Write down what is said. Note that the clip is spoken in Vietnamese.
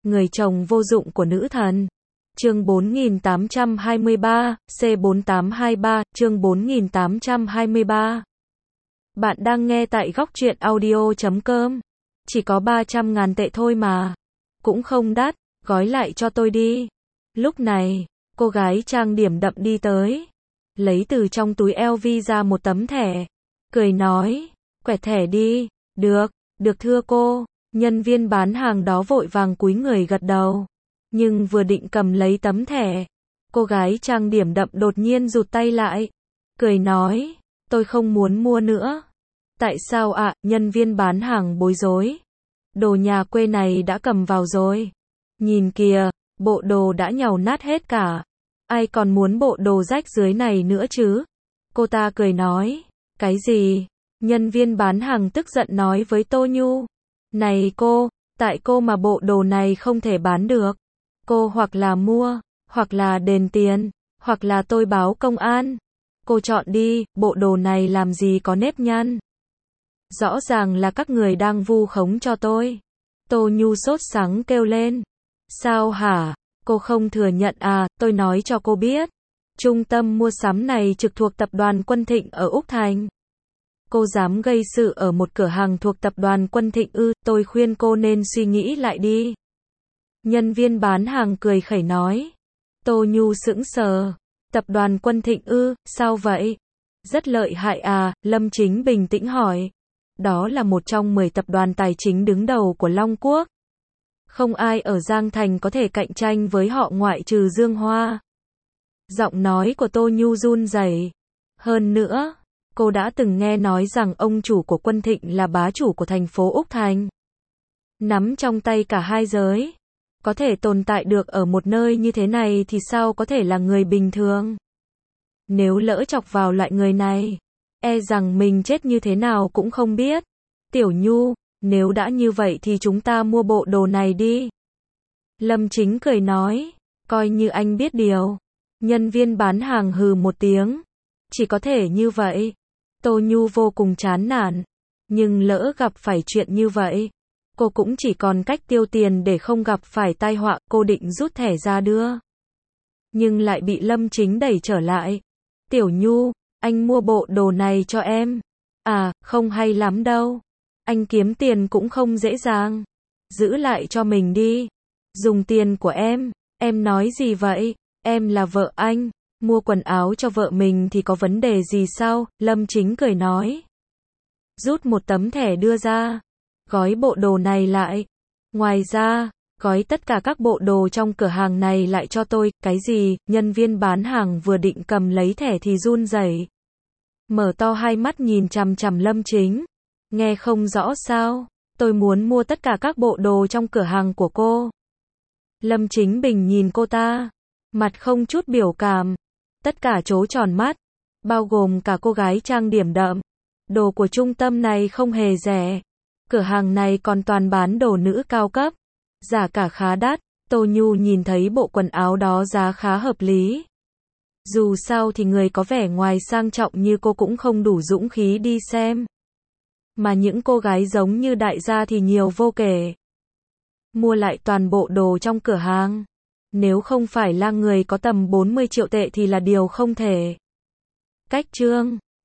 Người chồng vô dụng của nữ thần. Chương 4823, C4823, chương 4823. Bạn đang nghe tại góc truyện audio.com. Chỉ có 300.000 tệ thôi mà. Cũng không đắt, gói lại cho tôi đi. Lúc này, cô gái trang điểm đậm đi tới. Lấy từ trong túi LV ra một tấm thẻ. Cười nói, quẹt thẻ đi. Được thưa cô. Nhân viên bán hàng đó vội vàng cúi người gật đầu. Nhưng vừa định cầm lấy tấm thẻ, cô gái trang điểm đậm đột nhiên rụt tay lại. Cười nói, tôi không muốn mua nữa. Tại sao ạ? Nhân viên bán hàng bối rối. Đồ nhà quê này đã cầm vào rồi. Nhìn kìa, bộ đồ đã nhàu nát hết cả. Ai còn muốn bộ đồ rách dưới này nữa chứ? Cô ta cười nói, cái gì? Nhân viên bán hàng tức giận nói với Tô Nhu. Này cô, tại cô mà bộ đồ này không thể bán được. Cô hoặc là mua, hoặc là đền tiền, hoặc là tôi báo công an. Cô chọn đi, bộ đồ này làm gì có nếp nhăn. Rõ ràng là các người đang vu khống cho tôi. Tô Nhu sốt sắng kêu lên. Sao hả? Cô không thừa nhận à? Tôi nói cho cô biết. Trung tâm mua sắm này trực thuộc tập đoàn Quân Thịnh ở Úc Thành. Cô dám gây sự ở một cửa hàng thuộc tập đoàn Quân Thịnh ư? Tôi khuyên cô nên suy nghĩ lại đi. Nhân viên bán hàng cười khẩy nói. Tô Nhu sững sờ. Tập đoàn Quân Thịnh ư? Sao vậy? Rất lợi hại à? Lâm Chính bình tĩnh hỏi. Đó là một trong 10 tập đoàn tài chính đứng đầu của Long Quốc. Không ai ở Giang Thành có thể cạnh tranh với họ ngoại trừ Dương Hoa. Giọng nói của Tô Nhu run rẩy. Hơn nữa, cô đã từng nghe nói rằng ông chủ của Quân Thịnh là bá chủ của thành phố Úc Thành. Nắm trong tay cả hai giới. Có thể tồn tại được ở một nơi như thế này thì sao có thể là người bình thường. Nếu lỡ chọc vào loại người này, e rằng mình chết như thế nào cũng không biết. Tiểu Nhu, nếu đã như vậy thì chúng ta mua bộ đồ này đi. Lâm Chính cười nói, coi như anh biết điều. Nhân viên bán hàng hừ một tiếng. Chỉ có thể như vậy. Tô Nhu vô cùng chán nản. Nhưng lỡ gặp phải chuyện như vậy, cô cũng chỉ còn cách tiêu tiền để không gặp phải tai họa. Cô định rút thẻ ra đưa, nhưng lại bị Lâm Chính đẩy trở lại. Tiểu Nhu, anh mua bộ đồ này cho em. À, không hay lắm đâu. Anh kiếm tiền cũng không dễ dàng. Giữ lại cho mình đi. Dùng tiền của em nói gì vậy? Em là vợ anh. Mua quần áo cho vợ mình thì có vấn đề gì sao? Lâm Chính cười nói. Rút một tấm thẻ đưa ra. Gói bộ đồ này lại. Ngoài ra, gói tất cả các bộ đồ trong cửa hàng này lại cho tôi. Cái gì? Nhân viên bán hàng vừa định cầm lấy thẻ thì run rẩy. Mở to hai mắt nhìn chằm chằm Lâm Chính. Nghe không rõ sao? Tôi muốn mua tất cả các bộ đồ trong cửa hàng của cô. Lâm Chính bình nhìn cô ta. Mặt không chút biểu cảm. Tất cả trố tròn mắt. Bao gồm cả cô gái trang điểm đậm. Đồ của trung tâm này không hề rẻ. Cửa hàng này còn toàn bán đồ nữ cao cấp. Giá cả khá đắt. Tô Nhu nhìn thấy bộ quần áo đó giá khá hợp lý. Dù sao thì người có vẻ ngoài sang trọng như cô cũng không đủ dũng khí đi xem. Mà những cô gái giống như đại gia thì nhiều vô kể. Mua lại toàn bộ đồ trong cửa hàng. Nếu không phải là người có tầm 40 triệu tệ thì là điều không thể. Cách chương